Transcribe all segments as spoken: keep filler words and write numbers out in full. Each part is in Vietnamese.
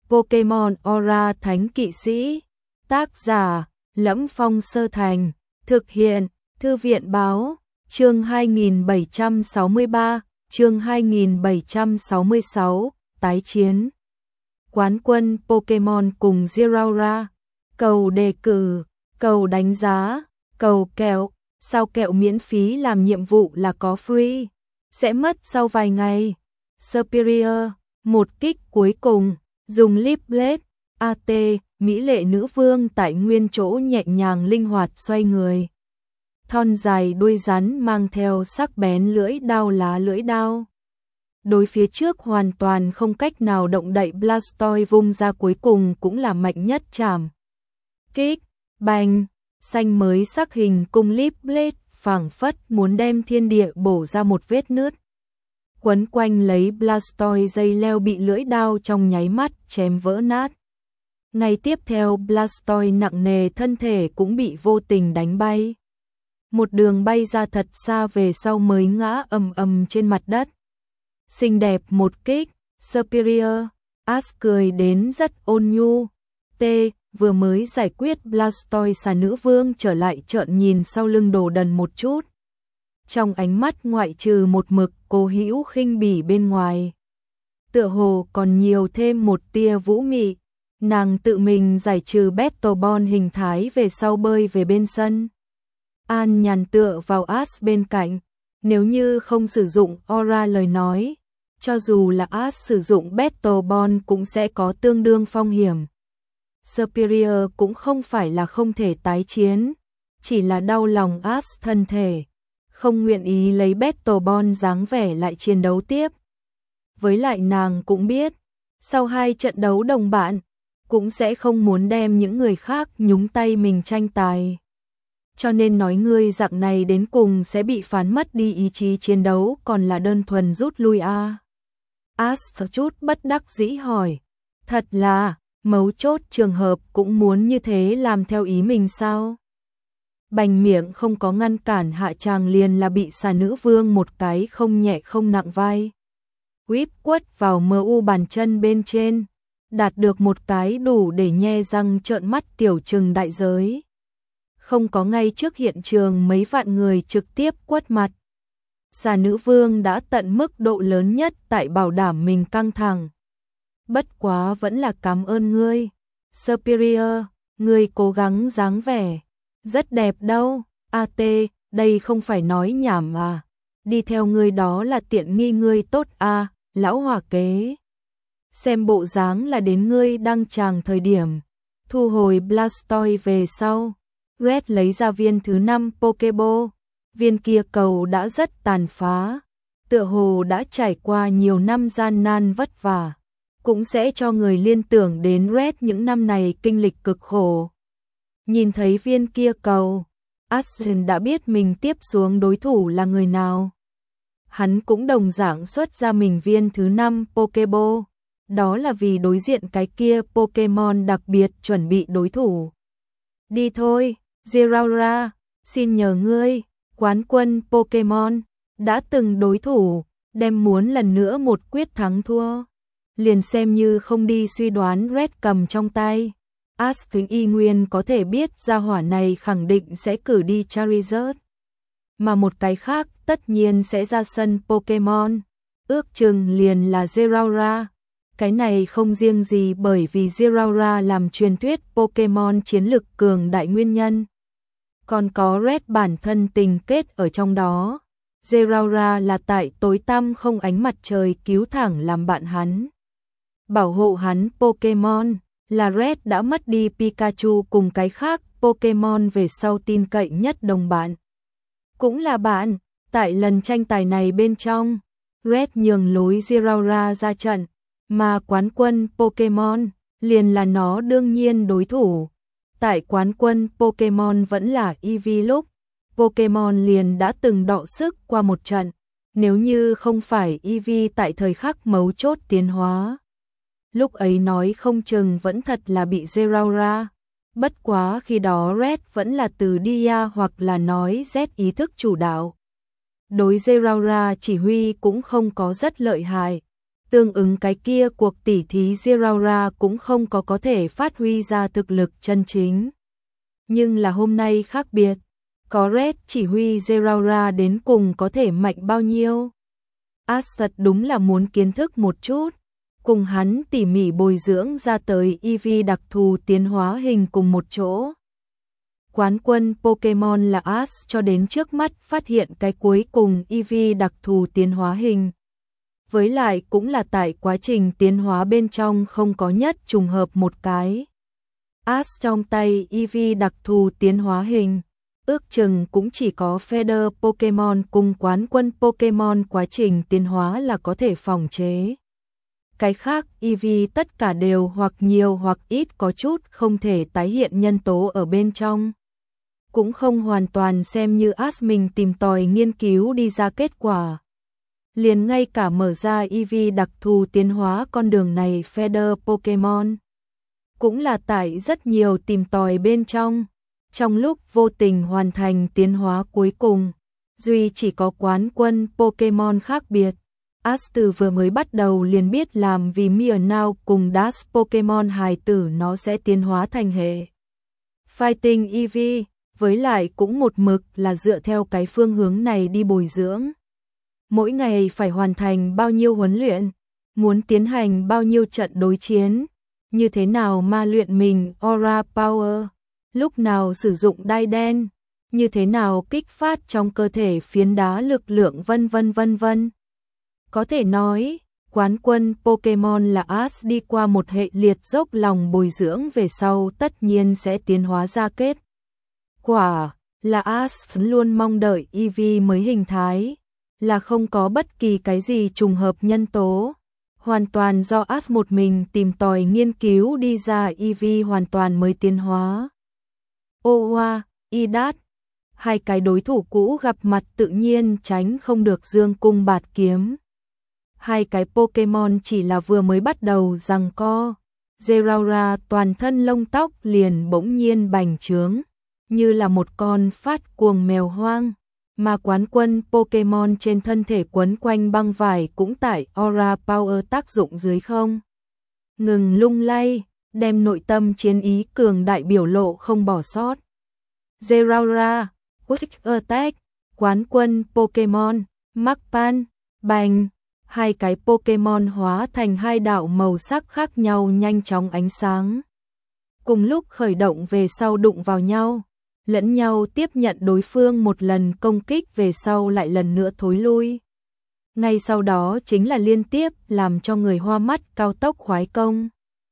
Pokemon Aura Thánh Kỵ Sĩ. Tác giả: Lẫm Phong Sơ Thành. Thực hiện: Thư viện Báo. Chương hai nghìn bảy trăm sáu mươi ba, chương hai nghìn bảy trăm sáu mươi sáu, tái chiến. Quán quân Pokemon cùng Zeraora. Cầu đề cử, cầu đánh giá, cầu kẹo. Sao kẹo miễn phí làm nhiệm vụ là có free, sẽ mất sau vài ngày. Superior, một kích cuối cùng, dùng Leaf Blade, a tê, mỹ lệ nữ vương tại nguyên chỗ nhẹ nhàng linh hoạt xoay người. Thon dài đuôi rắn mang theo sắc bén lưỡi đao lá lưỡi đao. Đối phía trước hoàn toàn không cách nào động đậy, Blastoise vung ra cuối cùng cũng là mạnh nhất chảm. Kích, bành, xanh mới sắc hình cung Leaf Blade phảng phất muốn đem thiên địa bổ ra một vết nứt. Quấn quanh lấy Blastoise dây leo bị lưỡi đao trong nháy mắt chém vỡ nát. Ngay tiếp theo Blastoise nặng nề thân thể cũng bị vô tình đánh bay. Một đường bay ra thật xa về sau mới ngã ầm ầm trên mặt đất. Xinh đẹp một kích, Superior. Ash cười đến rất ôn nhu. T, vừa mới giải quyết Blastoise, xà nữ vương trở lại trợn nhìn sau lưng đồ đần một chút. Trong ánh mắt ngoại trừ một mực cố hữu khinh bỉ bên ngoài, tựa hồ còn nhiều thêm một tia vũ mị. Nàng tự mình giải trừ Battle Ball hình thái về sau bơi về bên sân. An nhàn tựa vào Ash bên cạnh. Nếu như không sử dụng Aura lời nói, cho dù là Ash sử dụng Battle Ball cũng sẽ có tương đương phong hiểm. Superior cũng không phải là không thể tái chiến, chỉ là đau lòng Ash thân thể, không nguyện ý lấy Battle Ball dáng vẻ lại chiến đấu tiếp. Với lại nàng cũng biết, sau hai trận đấu đồng bạn, cũng sẽ không muốn đem những người khác nhúng tay mình tranh tài. Cho nên nói ngươi dạng này đến cùng sẽ bị phán mất đi ý chí chiến đấu, còn là đơn thuần rút lui a? À? Ash chút bất đắc dĩ hỏi, thật là, mấu chốt trường hợp cũng muốn như thế làm theo ý mình sao? Bành miệng không có ngăn cản hạ tràng liền là bị xà nữ vương một cái không nhẹ không nặng vai. Whip quất vào mờ u bàn chân bên trên, đạt được một cái đủ để nhe răng trợn mắt tiểu trừng đại giới. Không có ngay trước hiện trường mấy vạn người trực tiếp quất mặt. Xà nữ vương đã tận mức độ lớn nhất tại bảo đảm mình căng thẳng. Bất quá vẫn là cảm ơn ngươi. Superior, ngươi cố gắng dáng vẻ. Rất đẹp đâu. a tê, đây không phải nói nhảm à. Đi theo ngươi đó là tiện nghi ngươi tốt à, lão hỏa kế. Xem bộ dáng là đến ngươi đăng tràng thời điểm. Thu hồi Blastoise về sau. Red lấy ra viên thứ năm Pokeball. Viên kia cầu đã rất tàn phá. Tựa hồ đã trải qua nhiều năm gian nan vất vả. Cũng sẽ cho người liên tưởng đến Red những năm này kinh lịch cực khổ. Nhìn thấy viên kia cầu, Ashton đã biết mình tiếp xuống đối thủ là người nào. Hắn cũng đồng dạng xuất ra mình viên thứ năm Pokeball. Đó là vì đối diện cái kia Pokemon đặc biệt chuẩn bị đối thủ. Đi thôi, Zeraora, xin nhờ ngươi, quán quân Pokemon, đã từng đối thủ, đem muốn lần nữa một quyết thắng thua. Liền xem như không đi suy đoán Red cầm trong tay. Ash Kính y nguyên có thể biết gia hỏa này khẳng định sẽ cử đi Charizard. Mà một cái khác tất nhiên sẽ ra sân Pokemon. Ước chừng liền là Zeraora. Cái này không riêng gì bởi vì Zeraora làm truyền thuyết Pokemon chiến lực cường đại nguyên nhân. Còn có Red bản thân tình kết ở trong đó. Zeraora là tại tối tăm không ánh mặt trời cứu thẳng làm bạn hắn. Bảo hộ hắn Pokemon là Red đã mất đi Pikachu cùng cái khác Pokemon về sau tin cậy nhất đồng bạn. Cũng là bạn, tại lần tranh tài này bên trong, Red nhường lối Zeraora ra trận, mà quán quân Pokemon liền là nó đương nhiên đối thủ. Tại quán quân Pokemon vẫn là Eevee lúc, Pokemon liền đã từng đọ sức qua một trận, nếu như không phải Eevee tại thời khắc mấu chốt tiến hóa. Lúc ấy nói không chừng vẫn thật là bị Zeraora. Bất quá khi đó Red vẫn là từ Dia hoặc là nói Z ý thức chủ đạo. Đối Zeraora chỉ huy cũng không có rất lợi hại. Tương ứng cái kia cuộc tỉ thí Zeraora cũng không có có thể phát huy ra thực lực chân chính. Nhưng là hôm nay khác biệt, có Red chỉ huy Zeraora đến cùng có thể mạnh bao nhiêu. Ash thật đúng là muốn kiến thức một chút, cùng hắn tỉ mỉ bồi dưỡng ra tới Eevee đặc thù tiến hóa hình cùng một chỗ. Quán quân Pokemon là Ash cho đến trước mắt phát hiện cái cuối cùng Eevee đặc thù tiến hóa hình. Với lại cũng là tại quá trình tiến hóa bên trong không có nhất trùng hợp một cái. Ash trong tay Eevee đặc thù tiến hóa hình, ước chừng cũng chỉ có Feather Pokemon cùng quán quân Pokemon quá trình tiến hóa là có thể phòng chế. Cái khác Eevee tất cả đều hoặc nhiều hoặc ít có chút không thể tái hiện nhân tố ở bên trong. Cũng không hoàn toàn xem như Ash mình tìm tòi nghiên cứu đi ra kết quả. Liền ngay cả mở ra Eevee đặc thù tiến hóa con đường này Feather Pokemon. Cũng là tại rất nhiều tìm tòi bên trong. Trong lúc vô tình hoàn thành tiến hóa cuối cùng, duy chỉ có quán quân Pokemon khác biệt. Ash từ vừa mới bắt đầu liền biết làm vì Meowth cùng Dash Pokemon hài tử nó sẽ tiến hóa thành hệ Fighting Eevee, với lại cũng một mực là dựa theo cái phương hướng này đi bồi dưỡng. Mỗi ngày phải hoàn thành bao nhiêu huấn luyện, muốn tiến hành bao nhiêu trận đối chiến, như thế nào ma luyện mình Aura Power, lúc nào sử dụng đai đen, như thế nào kích phát trong cơ thể phiến đá lực lượng vân vân vân vân. Có thể nói, quán quân Pokemon là Ash đi qua một hệ liệt dốc lòng bồi dưỡng về sau tất nhiên sẽ tiến hóa ra kết. Quả là Ash luôn mong đợi Eevee mới hình thái, là không có bất kỳ cái gì trùng hợp nhân tố. Hoàn toàn do Ash một mình tìm tòi nghiên cứu đi ra Eevee hoàn toàn mới tiến hóa. Owa, Idat, hai cái đối thủ cũ gặp mặt tự nhiên tránh không được dương cung bạt kiếm. Hai cái Pokemon chỉ là vừa mới bắt đầu giằng co, Zeraora toàn thân lông tóc liền bỗng nhiên bành trướng, như là một con phát cuồng mèo hoang, mà quán quân Pokemon trên thân thể quấn quanh băng vải cũng tại Aura Power tác dụng dưới không ngừng lung lay, đem nội tâm chiến ý cường đại biểu lộ không bỏ sót. Zeraora, Quick Attack, quán quân Pokemon, Magpan, bành, hai cái Pokemon hóa thành hai đạo màu sắc khác nhau nhanh chóng ánh sáng. Cùng lúc khởi động về sau đụng vào nhau, lẫn nhau tiếp nhận đối phương một lần công kích về sau lại lần nữa thối lui. Ngay sau đó chính là liên tiếp làm cho người hoa mắt cao tốc khoái công.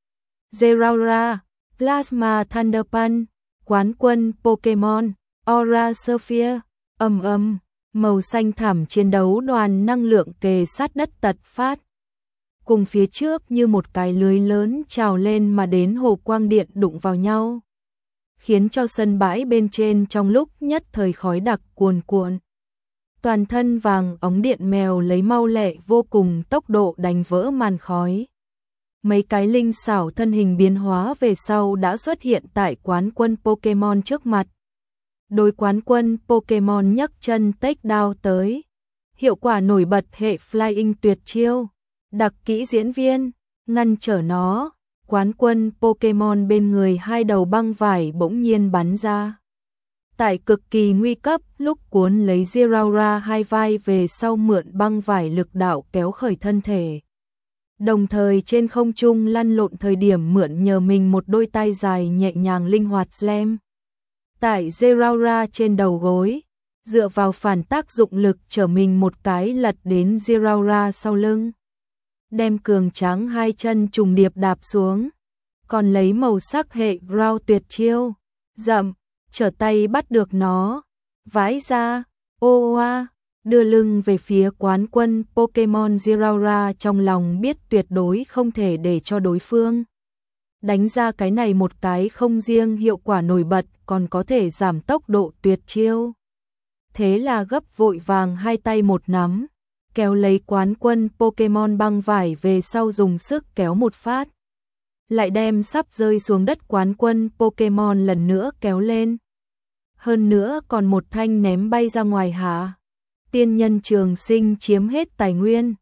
Zeraora, Plasma Thunder Punch, quán quân Pokemon, Aura Sphere, ầm ầm, màu xanh thẳm chiến đấu đoàn năng lượng kề sát đất tật phát. Cùng phía trước như một cái lưới lớn trào lên mà đến hồ quang điện đụng vào nhau, khiến cho sân bãi bên trên trong lúc nhất thời khói đặc cuồn cuộn. Toàn thân vàng óng điện mèo lấy mau lẹ vô cùng tốc độ đánh vỡ màn khói. Mấy cái linh xảo thân hình biến hóa về sau đã xuất hiện tại quán quân Pokemon trước mặt. Đối quán quân Pokemon nhấc chân take down tới. Hiệu quả nổi bật hệ Flying tuyệt chiêu. Đặc kỹ diễn viên, ngăn trở nó. Quán quân Pokemon bên người hai đầu băng vải bỗng nhiên bắn ra. Tại cực kỳ nguy cấp lúc cuốn lấy Zeraora hai vai về sau mượn băng vải lực đạo kéo khởi thân thể. Đồng thời trên không trung lăn lộn thời điểm mượn nhờ mình một đôi tay dài nhẹ nhàng linh hoạt slam. Tại Zeraora trên đầu gối, dựa vào phản tác dụng lực trở mình một cái lật đến Zeraora sau lưng. Đem cường tráng hai chân trùng điệp đạp xuống, còn lấy màu sắc hệ Ground tuyệt chiêu, dậm, trở tay bắt được nó, vãi ra, ô oa, đưa lưng về phía quán quân Pokemon Zeraora trong lòng biết tuyệt đối không thể để cho đối phương đánh ra cái này một cái không riêng hiệu quả nổi bật còn có thể giảm tốc độ tuyệt chiêu. Thế là gấp vội vàng hai tay một nắm, kéo lấy quán quân Pokemon băng vải về sau dùng sức kéo một phát. Lại đem sắp rơi xuống đất quán quân Pokemon lần nữa kéo lên. Hơn nữa còn một thanh ném bay ra ngoài hạ. Tiên nhân trường sinh chiếm hết tài nguyên,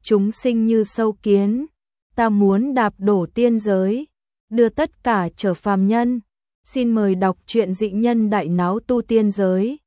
chúng sinh như sâu kiến, ta muốn đạp đổ tiên giới, đưa tất cả trở phàm nhân. Xin mời đọc truyện Dị Nhân Đại Náo Tu Tiên Giới.